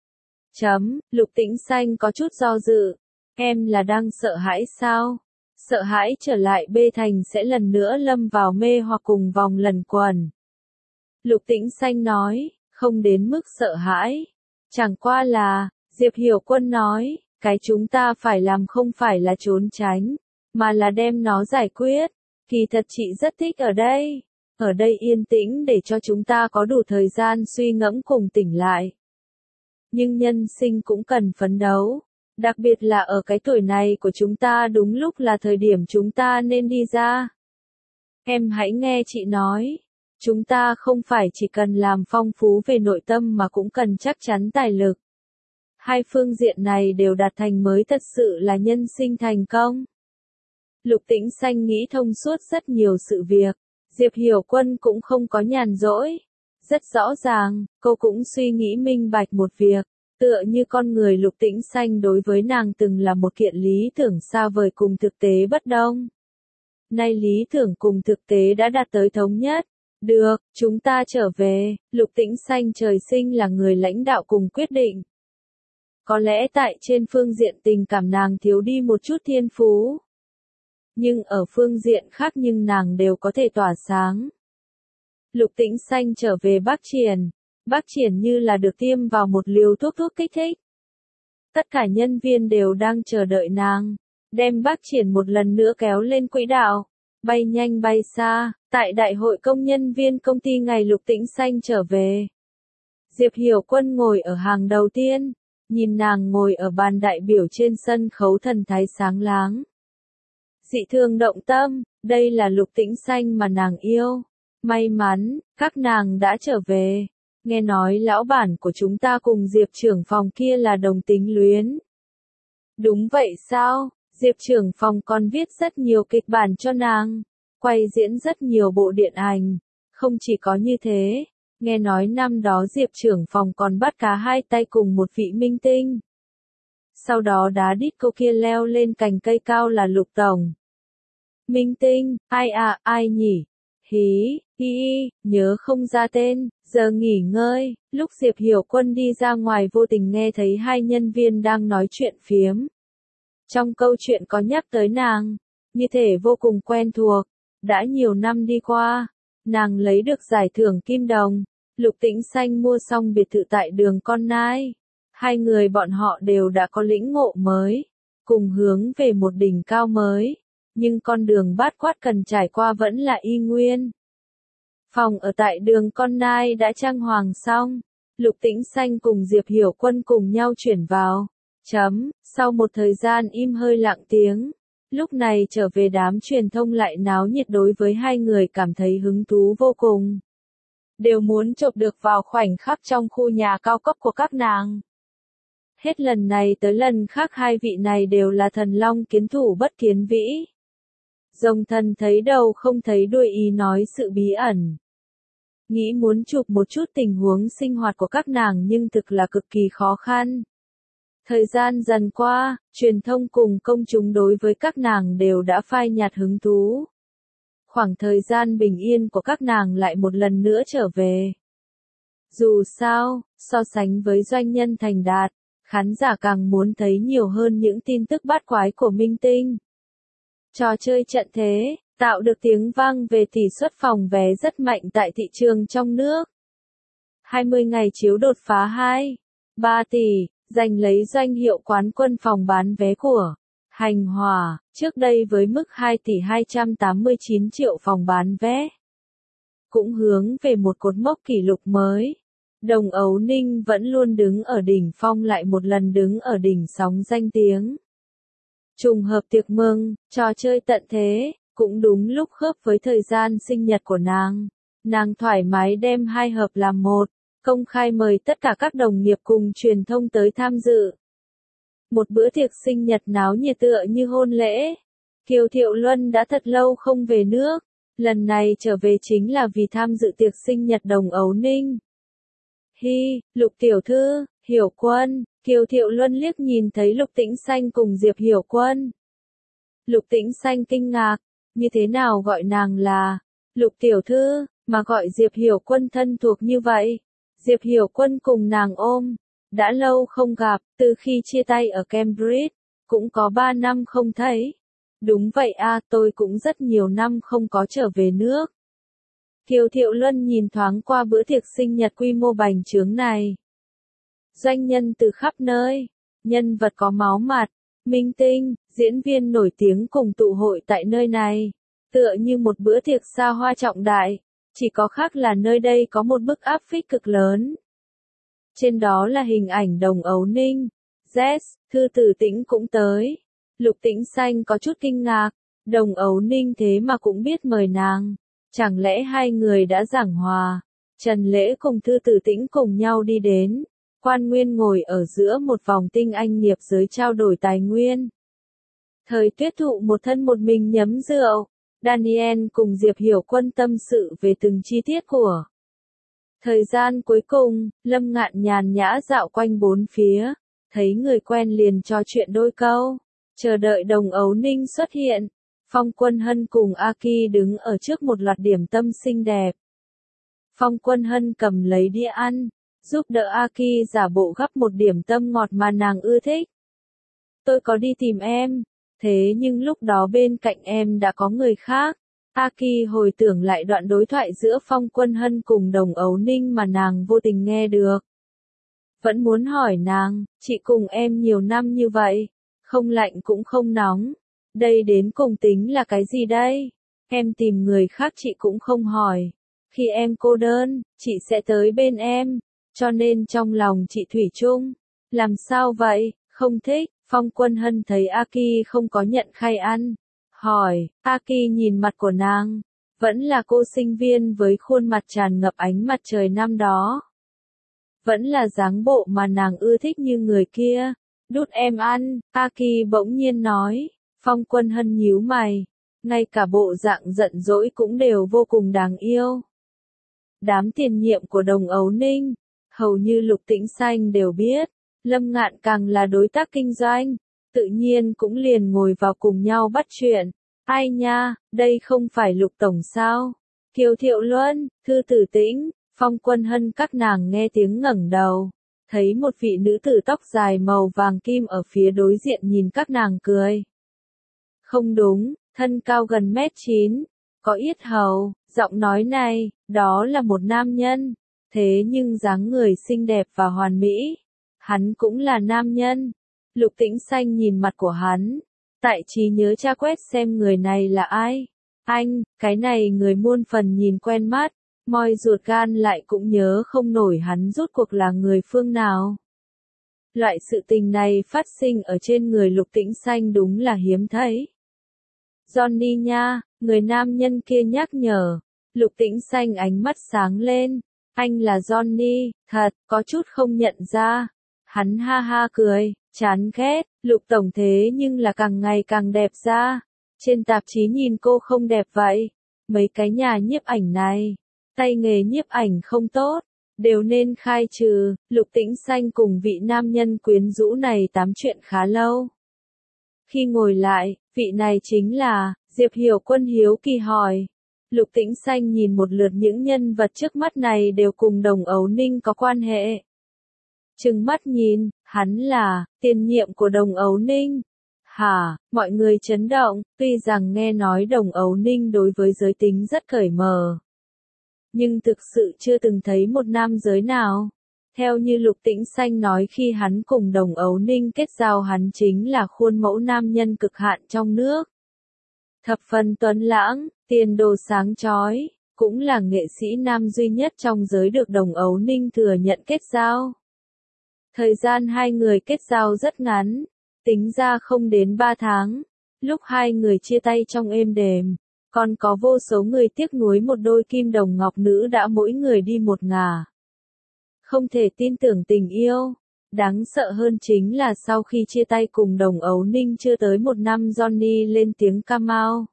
Lục Tĩnh Xanh có chút do dự. Em là đang sợ hãi sao? Sợ hãi trở lại Bê Thành sẽ lần nữa lâm vào mê hoặc cùng vòng lần quẩn. Lục Tĩnh Xanh nói, không đến mức sợ hãi. Chẳng qua là, Diệp Hiểu Quân nói, cái chúng ta phải làm không phải là trốn tránh, mà là đem nó giải quyết. Kỳ thật chị rất thích ở đây. Ở đây yên tĩnh để cho chúng ta có đủ thời gian suy ngẫm cùng tỉnh lại. Nhưng nhân sinh cũng cần phấn đấu. Đặc biệt là ở cái tuổi này của chúng ta đúng lúc là thời điểm chúng ta nên đi ra. Em hãy nghe chị nói. Chúng ta không phải chỉ cần làm phong phú về nội tâm mà cũng cần chắc chắn tài lực. Hai phương diện này đều đạt thành mới thật sự là nhân sinh thành công. Lục Tĩnh Xanh nghĩ thông suốt rất nhiều sự việc. Diệp Hiểu Quân cũng không có nhàn rỗi. Rất rõ ràng, cô cũng suy nghĩ minh bạch một việc. Tựa như con người Lục Tĩnh Xanh đối với nàng từng là một kiện lý tưởng xa vời cùng thực tế bất đồng. Nay lý tưởng cùng thực tế đã đạt tới thống nhất. Được, chúng ta trở về, Lục Tĩnh Xanh trời sinh là người lãnh đạo cùng quyết định. Có lẽ tại trên phương diện tình cảm nàng thiếu đi một chút thiên phú. Nhưng ở phương diện khác nhưng nàng đều có thể tỏa sáng. Lục Tĩnh Xanh trở về Bắc Triển. Bắc Triển như là được tiêm vào một liều thuốc kích thích. Tất cả nhân viên đều đang chờ đợi nàng. Đem Bắc Triển một lần nữa kéo lên quỹ đạo. Bay nhanh bay xa. Tại đại hội công nhân viên công ty ngày Lục Tĩnh Xanh trở về. Diệp Hiểu Quân ngồi ở hàng đầu tiên. Nhìn nàng ngồi ở bàn đại biểu trên sân khấu thần thái sáng láng. Dị thường động tâm, đây là Lục Tĩnh Xanh mà nàng yêu. May mắn, các nàng đã trở về. Nghe nói lão bản của chúng ta cùng Diệp trưởng phòng kia là đồng tính luyến. Đúng vậy sao? Diệp trưởng phòng còn viết rất nhiều kịch bản cho nàng. Quay diễn rất nhiều bộ điện ảnh. Không chỉ có như thế. Nghe nói năm đó Diệp trưởng phòng còn bắt cá hai tay cùng một vị minh tinh. Sau đó đá đít cô kia leo lên cành cây cao là Lục tổng. Minh tinh, ai à, ai nhỉ? Nhớ không ra tên, giờ nghỉ ngơi, lúc Diệp Hiểu Quân đi ra ngoài vô tình nghe thấy hai nhân viên đang nói chuyện phiếm. Trong câu chuyện có nhắc tới nàng, như thể vô cùng quen thuộc, đã nhiều năm đi qua, nàng lấy được giải thưởng Kim Đồng, Lục Tĩnh Xanh mua xong biệt thự tại đường Con Nai. Hai người bọn họ đều đã có lĩnh ngộ mới, cùng hướng về một đỉnh cao mới. Nhưng con đường bát quát cần trải qua vẫn là y nguyên. Phòng ở tại đường Con Nai đã trang hoàng xong. Lục Tĩnh Xanh cùng Diệp Hiểu Quân cùng nhau chuyển vào. Sau một thời gian im hơi lặng tiếng, lúc này trở về đám truyền thông lại náo nhiệt đối với hai người cảm thấy hứng thú vô cùng. Đều muốn chộp được vào khoảnh khắc trong khu nhà cao cấp của các nàng. Hết lần này tới lần khác hai vị này đều là thần long kiến thủ bất kiến vĩ. Rồng thần thấy đầu không thấy đuôi ý nói sự bí ẩn. Nghĩ muốn chụp một chút tình huống sinh hoạt của các nàng nhưng thực là cực kỳ khó khăn. Thời gian dần qua, truyền thông cùng công chúng đối với các nàng đều đã phai nhạt hứng thú. Khoảng thời gian bình yên của các nàng lại một lần nữa trở về. Dù sao, so sánh với doanh nhân thành đạt, khán giả càng muốn thấy nhiều hơn những tin tức bát quái của minh tinh. Trò chơi trận thế, tạo được tiếng vang về tỷ suất phòng vé rất mạnh tại thị trường trong nước. 20 ngày chiếu đột phá 2,3 tỷ, giành lấy danh hiệu quán quân phòng bán vé của Hành Hòa, trước đây với mức 2 tỷ 289 triệu phòng bán vé. Cũng hướng về một cột mốc kỷ lục mới. Đồng Ấu Ninh vẫn luôn đứng ở đỉnh phong lại một lần đứng ở đỉnh sóng danh tiếng. Trùng hợp tiệc mừng, trò chơi tận thế, cũng đúng lúc khớp với thời gian sinh nhật của nàng. Nàng thoải mái đem hai hợp làm một, công khai mời tất cả các đồng nghiệp cùng truyền thông tới tham dự. Một bữa tiệc sinh nhật náo nhiệt tựa như hôn lễ. Kiều Thiệu Luân đã thật lâu không về nước, lần này trở về chính là vì tham dự tiệc sinh nhật Đồng Ấu Ninh. Hi, Lục tiểu thư, Hiểu Quân, Kiều Thiệu Luân liếc nhìn thấy Lục Tĩnh Xanh cùng Diệp Hiểu Quân. Lục Tĩnh Xanh kinh ngạc, như thế nào gọi nàng là Lục tiểu thư, mà gọi Diệp Hiểu Quân thân thuộc như vậy. Diệp Hiểu Quân cùng nàng ôm, đã lâu không gặp, từ khi chia tay ở Cambridge, cũng có 3 năm không thấy. Đúng vậy a, tôi cũng rất nhiều năm không có trở về nước. Kiều Thiệu Luân nhìn thoáng qua bữa tiệc sinh nhật quy mô bành trướng này. Doanh nhân từ khắp nơi, nhân vật có máu mặt, minh tinh, diễn viên nổi tiếng cùng tụ hội tại nơi này, tựa như một bữa tiệc xa hoa trọng đại, chỉ có khác là nơi đây có một bức áp phích cực lớn. Trên đó là hình ảnh Đồng Ấu Ninh, Jess, Thư Tử Tĩnh cũng tới. Lục Tĩnh Xanh có chút kinh ngạc, Đồng Ấu Ninh thế mà cũng biết mời nàng. Chẳng lẽ hai người đã giảng hòa? Trần Lễ cùng Thư Tử Tĩnh cùng nhau đi đến. Quan Nguyên ngồi ở giữa một vòng tinh anh nghiệp giới trao đổi tài nguyên. Thời Tuyết Thụ một thân một mình nhấm rượu. Daniel cùng Diệp Hiểu Quân tâm sự về từng chi tiết của. Thời gian cuối cùng, Lâm Ngạn nhàn nhã dạo quanh bốn phía. Thấy người quen liền trò chuyện đôi câu. Chờ đợi Đồng Ấu Ninh xuất hiện. Phong Quân Hân cùng Aki đứng ở trước một loạt điểm tâm xinh đẹp. Phong Quân Hân cầm lấy đĩa ăn, giúp đỡ Aki giả bộ gắp một điểm tâm ngọt mà nàng ưa thích. Tôi có đi tìm em, thế nhưng lúc đó bên cạnh em đã có người khác. Aki hồi tưởng lại đoạn đối thoại giữa Phong Quân Hân cùng Đồng Ấu Ninh mà nàng vô tình nghe được. Vẫn muốn hỏi nàng, chị cùng em nhiều năm như vậy, không lạnh cũng không nóng. Đây đến cùng tính là cái gì đây? Em tìm người khác chị cũng không hỏi. Khi em cô đơn, chị sẽ tới bên em. Cho nên trong lòng chị thủy chung. Làm sao vậy? Không thích. Phong Quân Hân thấy Aki không có nhận khay ăn. Hỏi, Aki nhìn mặt của nàng. Vẫn là cô sinh viên với khuôn mặt tràn ngập ánh mặt trời năm đó. Vẫn là dáng bộ mà nàng ưa thích như người kia. Đút em ăn, Aki bỗng nhiên nói. Phong Quân Hân nhíu mày, ngay cả bộ dạng giận dỗi cũng đều vô cùng đáng yêu. Đám tiền nhiệm của Đồng Ấu Ninh, hầu như Lục Tĩnh Xanh đều biết, Lâm Ngạn càng là đối tác kinh doanh, tự nhiên cũng liền ngồi vào cùng nhau bắt chuyện. Ai nha, đây không phải Lục Tổng sao? Kiều Thiệu Luân, Thư Tử Tĩnh, Phong Quân Hân các nàng nghe tiếng ngẩng đầu, thấy một vị nữ tử tóc dài màu vàng kim ở phía đối diện nhìn các nàng cười. Không đúng, thân cao gần 1m9, có yết hầu, giọng nói này, đó là một nam nhân, thế nhưng dáng người xinh đẹp và hoàn mỹ. Hắn cũng là nam nhân. Lục Tĩnh Xanh nhìn mặt của hắn, tại trí nhớ tra quét xem người này là ai. Anh, cái này người muôn phần nhìn quen mắt, moi ruột gan lại cũng nhớ không nổi hắn rốt cuộc là người phương nào. Loại sự tình này phát sinh ở trên người Lục Tĩnh Xanh đúng là hiếm thấy. Johnny nha, người nam nhân kia nhắc nhở. Lục Tĩnh Xanh ánh mắt sáng lên. Anh là Johnny, thật, có chút không nhận ra. Hắn ha ha cười, chán ghét, Lục tổng thế nhưng là càng ngày càng đẹp ra. Trên tạp chí nhìn cô không đẹp vậy. Mấy cái nhà nhiếp ảnh này, tay nghề nhiếp ảnh không tốt, đều nên khai trừ. Lục Tĩnh Xanh cùng vị nam nhân quyến rũ này tám chuyện khá lâu. Khi ngồi lại, vị này chính là, Diệp Hiểu Quân hiếu kỳ hỏi. Lục Tĩnh Xanh nhìn một lượt những nhân vật trước mắt này đều cùng Đồng Ấu Ninh có quan hệ. Trừng mắt nhìn, hắn là, tiền nhiệm của Đồng Ấu Ninh. Hả, mọi người chấn động, tuy rằng nghe nói Đồng Ấu Ninh đối với giới tính rất cởi mở. Nhưng thực sự chưa từng thấy một nam giới nào. Theo như Lục Tĩnh Xanh nói khi hắn cùng Đồng Ấu Ninh kết giao hắn chính là khuôn mẫu nam nhân cực hạn trong nước. Thập phần tuấn lãng, tiền đồ sáng chói, cũng là nghệ sĩ nam duy nhất trong giới được Đồng Ấu Ninh thừa nhận kết giao. Thời gian hai người kết giao rất ngắn, tính ra không đến 3 tháng, lúc hai người chia tay trong êm đềm, còn có vô số người tiếc nuối một đôi kim đồng ngọc nữ đã mỗi người đi một ngả. Không thể tin tưởng tình yêu. Đáng sợ hơn chính là sau khi chia tay cùng Đồng Ấu Ninh chưa tới một năm Johnny lên tiếng cam out.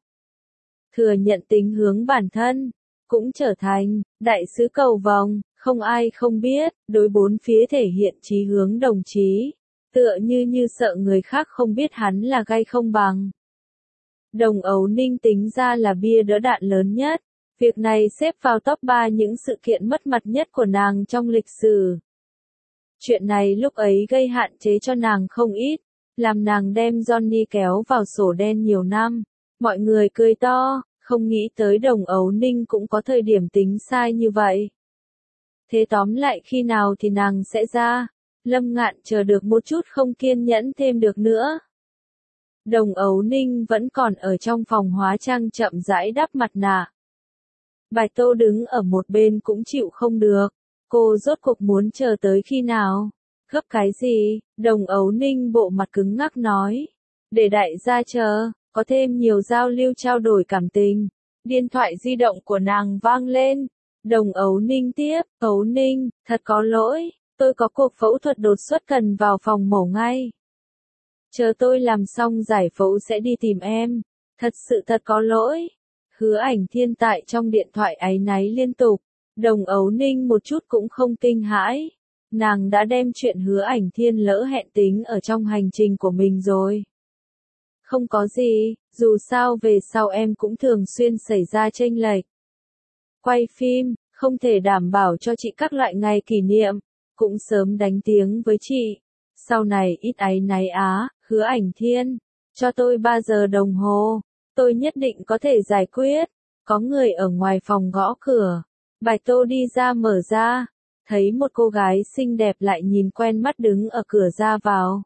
Thừa nhận tính hướng bản thân, cũng trở thành đại sứ cầu vồng, không ai không biết, đối bốn phía thể hiện chí hướng đồng chí, tựa như sợ người khác không biết hắn là gay không bằng. Đồng Ấu Ninh tính ra là bia đỡ đạn lớn nhất, việc này xếp vào top 3 những sự kiện mất mặt nhất của nàng trong lịch sử. Chuyện này lúc ấy gây hạn chế cho nàng không ít, làm nàng đem Johnny kéo vào sổ đen nhiều năm. Mọi người cười to, không nghĩ tới Đồng Ấu Ninh cũng có thời điểm tính sai như vậy. Thế tóm lại khi nào thì nàng sẽ ra? Lâm Ngạn chờ được một chút không kiên nhẫn thêm được nữa. Đồng Ấu Ninh vẫn còn ở trong phòng hóa trang chậm rãi đắp mặt nạ. Bạch Tô đứng ở một bên cũng chịu không được. Cô rốt cuộc muốn chờ tới khi nào? Gấp cái gì? Đồng Ấu Ninh bộ mặt cứng ngắc nói. Để đại gia chờ, có thêm nhiều giao lưu trao đổi cảm tình. Điện thoại di động của nàng vang lên. Đồng Ấu Ninh tiếp, Ấu Ninh, thật có lỗi, tôi có cuộc phẫu thuật đột xuất cần vào phòng mổ ngay. Chờ tôi làm xong giải phẫu sẽ đi tìm em. Thật sự thật có lỗi. Hứa Ảnh Thiên tại trong điện thoại áy náy liên tục. Đồng Ấu Ninh một chút cũng không kinh hãi. Nàng đã đem chuyện Hứa Ảnh Thiên lỡ hẹn tính ở trong hành trình của mình rồi. Không có gì, dù sao về sau em cũng thường xuyên xảy ra chênh lệch. Quay phim, không thể đảm bảo cho chị các loại ngày kỷ niệm, cũng sớm đánh tiếng với chị. Sau này ít áy náy á, Hứa Ảnh Thiên, cho tôi 3 giờ đồng hồ, tôi nhất định có thể giải quyết. Có người ở ngoài phòng gõ cửa. Bạch Tô đi ra mở ra, thấy một cô gái xinh đẹp lại nhìn quen mắt đứng ở cửa ra vào.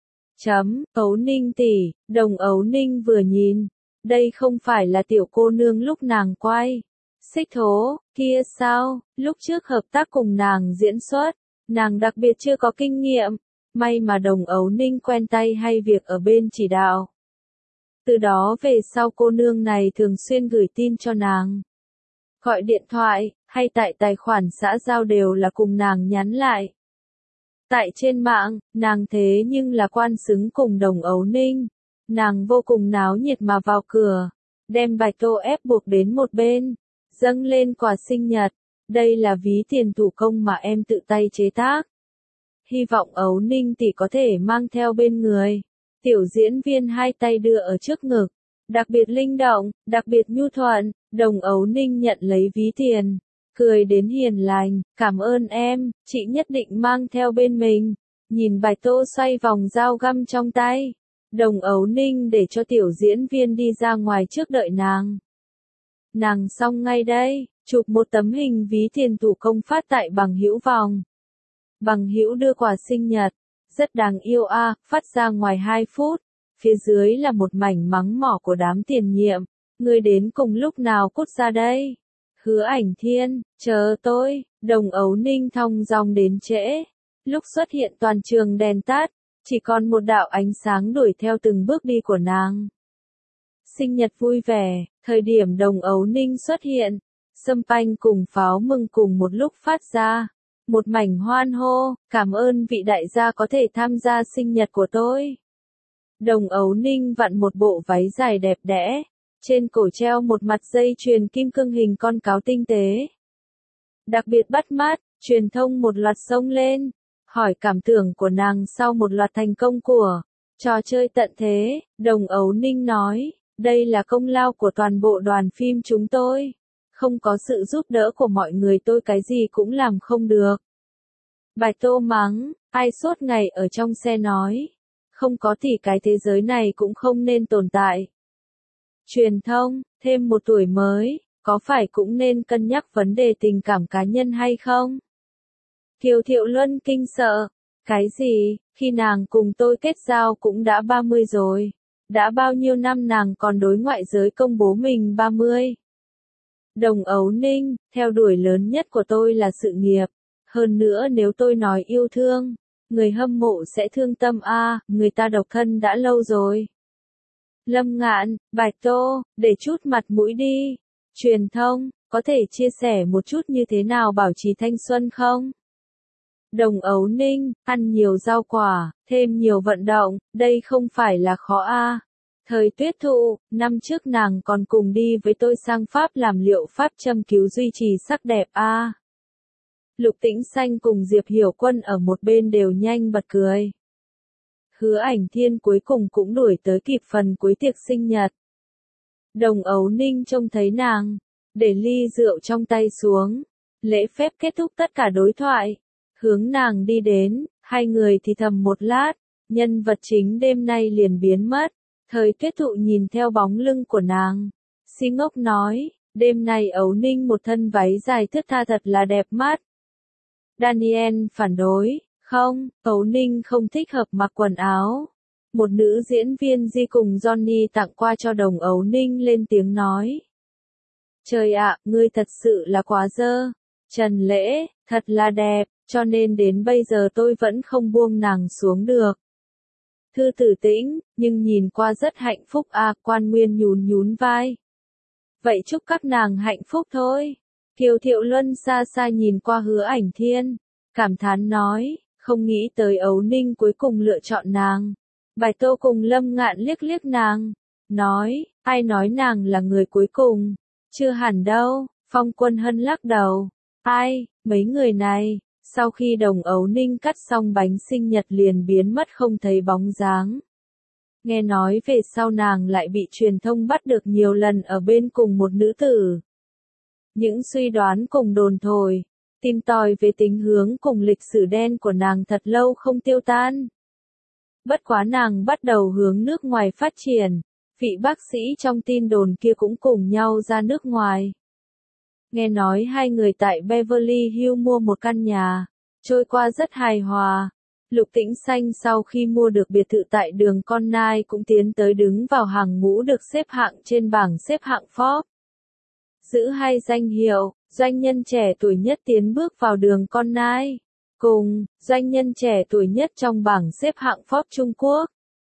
Ấu Ninh tỷ, Đồng Ấu Ninh vừa nhìn, đây không phải là tiểu cô nương lúc nàng quay. Xích Thố, kia sao, lúc trước hợp tác cùng nàng diễn xuất, nàng đặc biệt chưa có kinh nghiệm, may mà Đồng Ấu Ninh quen tay hay việc ở bên chỉ đạo. Từ đó về sau cô nương này thường xuyên gửi tin cho nàng. Gọi điện thoại, hay tại tài khoản xã giao đều là cùng nàng nhắn lại. Tại trên mạng, nàng thế nhưng là quan xứng cùng Đồng Ấu Ninh. Nàng vô cùng náo nhiệt mà vào cửa, đem Bạch Tô ép buộc đến một bên, dâng lên quà sinh nhật. Đây là ví tiền thủ công mà em tự tay chế tác. Hy vọng Ấu Ninh tỷ có thể mang theo bên người. Tiểu diễn viên hai tay đưa ở trước ngực, đặc biệt linh động, đặc biệt nhu thuận. Đồng Ấu Ninh nhận lấy ví tiền, cười đến hiền lành, cảm ơn em, chị nhất định mang theo bên mình. Nhìn Bạch Tô xoay vòng dao găm trong tay, Đồng Ấu Ninh để cho tiểu diễn viên đi ra ngoài trước đợi nàng. Nàng xong ngay đây, chụp một tấm hình ví tiền thủ công phát tại Bằng Hữu vòng. Bằng Hữu đưa quà sinh nhật, rất đáng yêu a, phát ra ngoài 2 phút, phía dưới là một mảnh mắng mỏ của đám tiền nhiệm. Người đến cùng lúc nào cút ra đây? Hứa Ảnh Thiên, chờ tôi, Đồng Ấu Ninh thong dong đến trễ. Lúc xuất hiện toàn trường đèn tắt, chỉ còn một đạo ánh sáng đuổi theo từng bước đi của nàng. Sinh nhật vui vẻ, thời điểm Đồng Ấu Ninh xuất hiện, sâm panh cùng pháo mừng cùng một lúc phát ra. Một mảnh hoan hô, cảm ơn vị đại gia có thể tham gia sinh nhật của tôi. Đồng Ấu Ninh vặn một bộ váy dài đẹp đẽ, trên cổ treo một mặt dây chuyền kim cương hình con cáo tinh tế. Đặc biệt bắt mắt, truyền thông một loạt xông lên, hỏi cảm tưởng của nàng sau một loạt thành công của trò chơi tận thế. Đồng Ấu Ninh nói, đây là công lao của toàn bộ đoàn phim chúng tôi. Không có sự giúp đỡ của mọi người tôi cái gì cũng làm không được. Bạch Tô mắng, ai suốt ngày ở trong xe nói. Không có thì cái thế giới này cũng không nên tồn tại. Truyền thông, thêm một tuổi mới, có phải cũng nên cân nhắc vấn đề tình cảm cá nhân hay không? Kiều Thiệu Luân kinh sợ. Cái gì, khi nàng cùng tôi kết giao cũng đã 30 rồi. Đã bao nhiêu năm nàng còn đối ngoại giới công bố mình 30. Đồng Ấu Ninh, theo đuổi lớn nhất của tôi là sự nghiệp. Hơn nữa nếu tôi nói yêu thương, người hâm mộ sẽ thương tâm người ta độc thân đã lâu rồi. Lâm Ngạn, Bạch Tô, để chút mặt mũi đi. Truyền thông, có thể chia sẻ một chút như thế nào bảo trì thanh xuân không? Đồng Ấu Ninh, ăn nhiều rau quả, thêm nhiều vận động, đây không phải là khó Thời Tuyết Thụ, năm trước nàng còn cùng đi với tôi sang Pháp làm liệu pháp châm cứu duy trì sắc đẹp Lục Tĩnh Xanh cùng Diệp Hiểu Quân ở một bên đều nhanh bật cười. Hứa Ảnh Thiên cuối cùng cũng đuổi tới kịp phần cuối tiệc sinh nhật. Đồng Ấu Ninh trông thấy nàng, để ly rượu trong tay xuống. Lễ phép kết thúc tất cả đối thoại. Hướng nàng đi đến, hai người thì thầm một lát, nhân vật chính đêm nay liền biến mất. Thời Tuyết Thụ nhìn theo bóng lưng của nàng, si ngốc nói, đêm nay Ấu Ninh một thân váy dài thướt tha thật là đẹp mắt. Daniel phản đối, không, Ấu Ninh không thích hợp mặc quần áo. Một nữ diễn viên Di cùng Johnny tặng qua cho Đồng Ấu Ninh lên tiếng nói. Trời ạ, ngươi thật sự là quá dơ. Trần Lễ, thật là đẹp, cho nên đến bây giờ tôi vẫn không buông nàng xuống được. Thư Tử Tĩnh, nhưng nhìn qua rất hạnh phúc Quan Nguyên nhún nhún vai. Vậy chúc các nàng hạnh phúc thôi. Kiều Thiệu Luân xa xa nhìn qua Hứa Ảnh Thiên, cảm thán nói, không nghĩ tới Ấu Ninh cuối cùng lựa chọn nàng. Bạch Tô cùng Lâm Ngạn liếc liếc nàng, nói, ai nói nàng là người cuối cùng, chưa hẳn đâu. Phong Quân Hân lắc đầu, ai, mấy người này. Sau khi Đồng Ấu Ninh cắt xong bánh sinh nhật liền biến mất không thấy bóng dáng. Nghe nói về sau nàng lại bị truyền thông bắt được nhiều lần ở bên cùng một nữ tử. Những suy đoán cùng đồn thổi, tìm tòi về tính hướng cùng lịch sử đen của nàng thật lâu không tiêu tan. Bất quá nàng bắt đầu hướng nước ngoài phát triển, vị bác sĩ trong tin đồn kia cũng cùng nhau ra nước ngoài. Nghe nói hai người tại Beverly Hills mua một căn nhà, trôi qua rất hài hòa. Lục Tĩnh Xanh sau khi mua được biệt thự tại đường Con Nai cũng tiến tới đứng vào hàng ngũ được xếp hạng trên bảng xếp hạng Forbes. Giữ hai danh hiệu, doanh nhân trẻ tuổi nhất tiến bước vào đường Con Nai, cùng doanh nhân trẻ tuổi nhất trong bảng xếp hạng Forbes Trung Quốc.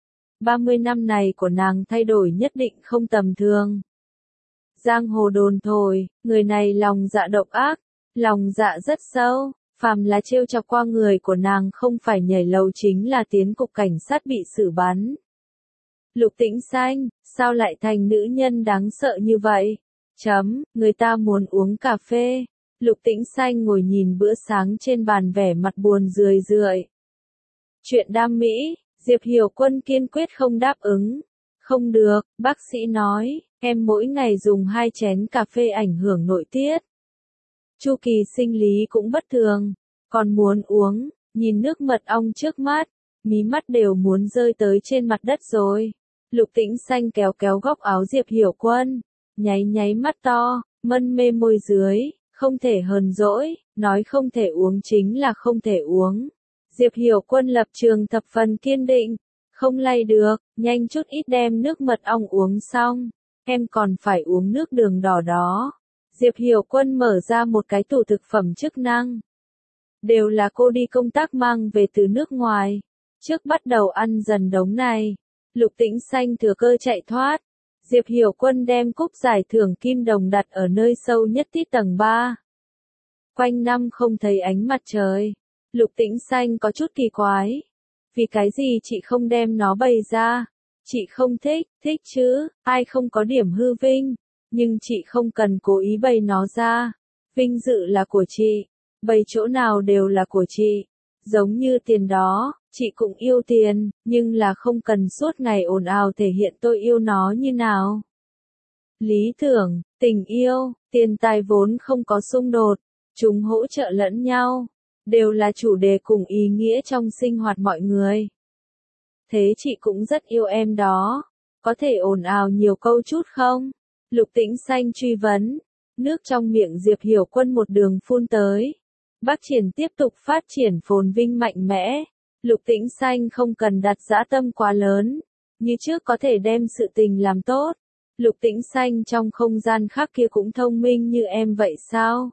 30 năm này của nàng thay đổi nhất định không tầm thường. Giang hồ đồn thổi, người này lòng dạ độc ác, lòng dạ rất sâu, phàm là trêu chọc qua người của nàng không phải nhảy lầu chính là tiến cục cảnh sát bị xử bắn. Lục Tĩnh Xanh, sao lại thành nữ nhân đáng sợ như vậy? Người ta muốn uống cà phê. Lục Tĩnh Xanh ngồi nhìn bữa sáng trên bàn vẻ mặt buồn rười rượi. Chuyện đam mỹ, Diệp Hiểu Quân kiên quyết không đáp ứng. Không được, bác sĩ nói, em mỗi ngày dùng 2 chén cà phê ảnh hưởng nội tiết. Chu kỳ sinh lý cũng bất thường, còn muốn uống, nhìn nước mật ong trước mắt, mí mắt đều muốn rơi tới trên mặt đất rồi. Lục Tĩnh Xanh kéo kéo góc áo Diệp Hiểu Quân, nháy nháy mắt to, mân mê môi dưới, không thể hờn dỗi, nói không thể uống chính là không thể uống. Diệp Hiểu Quân lập trường thập phần kiên định, không lay được, nhanh chút ít đem nước mật ong uống xong, em còn phải uống nước đường đỏ đó. Diệp Hiểu Quân mở ra một cái tủ thực phẩm chức năng. Đều là cô đi công tác mang về từ nước ngoài. Trước bắt đầu ăn dần đống này, Lục Tĩnh Xanh thừa cơ chạy thoát. Diệp Hiểu Quân đem cúp giải thưởng kim đồng đặt ở nơi sâu nhất tít tầng 3. Quanh năm không thấy ánh mặt trời. Lục Tĩnh Xanh có chút kỳ quái. Vì cái gì chị không đem nó bày ra? Chị không thích chứ, ai không có điểm hư vinh. Nhưng chị không cần cố ý bày nó ra. Vinh dự là của chị. Bày chỗ nào đều là của chị. Giống như tiền đó, chị cũng yêu tiền, nhưng là không cần suốt ngày ồn ào thể hiện tôi yêu nó như nào. Lý tưởng, tình yêu, tiền tài vốn không có xung đột, chúng hỗ trợ lẫn nhau, đều là chủ đề cùng ý nghĩa trong sinh hoạt mọi người. Thế chị cũng rất yêu em đó, có thể ồn ào nhiều câu chút không? Lục Tĩnh Xanh truy vấn, nước trong miệng Diệp Hiểu Quân một đường phun tới. Bắc Triển tiếp tục phát triển phồn vinh mạnh mẽ. Lục Tĩnh Xanh không cần đặt dã tâm quá lớn, như trước có thể đem sự tình làm tốt. Lục Tĩnh Xanh trong không gian khác kia cũng thông minh như em vậy sao?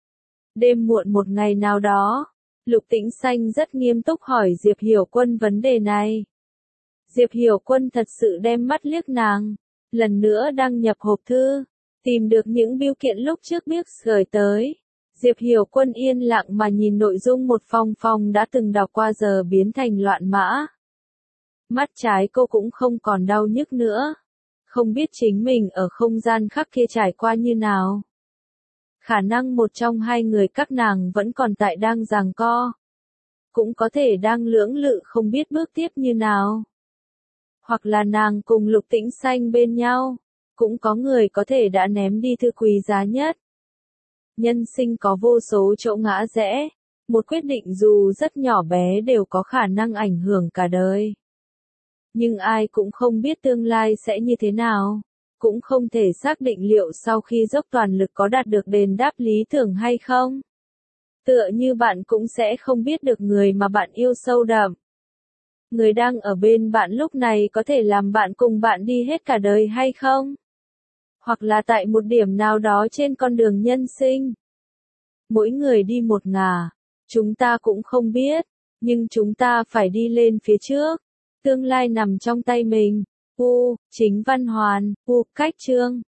Đêm muộn một ngày nào đó, Lục Tĩnh Xanh rất nghiêm túc hỏi Diệp Hiểu Quân vấn đề này. Diệp Hiểu Quân thật sự đem mắt liếc nàng, lần nữa đăng nhập hộp thư, tìm được những bưu kiện lúc trước biết gửi tới. Diệp Hiểu Quân yên lặng mà nhìn nội dung một phòng đã từng đọc qua giờ biến thành loạn mã. Mắt trái cô cũng không còn đau nhức nữa. Không biết chính mình ở không gian khác kia trải qua như nào. Khả năng một trong hai người các nàng vẫn còn tại đang giằng co. Cũng có thể đang lưỡng lự không biết bước tiếp như nào. Hoặc là nàng cùng Lục Tĩnh Xanh bên nhau. Cũng có người có thể đã ném đi thư quý giá nhất. Nhân sinh có vô số chỗ ngã rẽ, một quyết định dù rất nhỏ bé đều có khả năng ảnh hưởng cả đời. Nhưng ai cũng không biết tương lai sẽ như thế nào, cũng không thể xác định liệu sau khi dốc toàn lực có đạt được đền đáp lý tưởng hay không. Tựa như bạn cũng sẽ không biết được người mà bạn yêu sâu đậm. Người đang ở bên bạn lúc này có thể làm bạn cùng bạn đi hết cả đời hay không? Hoặc là tại một điểm nào đó trên con đường nhân sinh. Mỗi người đi một ngả, chúng ta cũng không biết, nhưng chúng ta phải đi lên phía trước. Tương lai nằm trong tay mình. Chính Văn Hoàn, cách chương.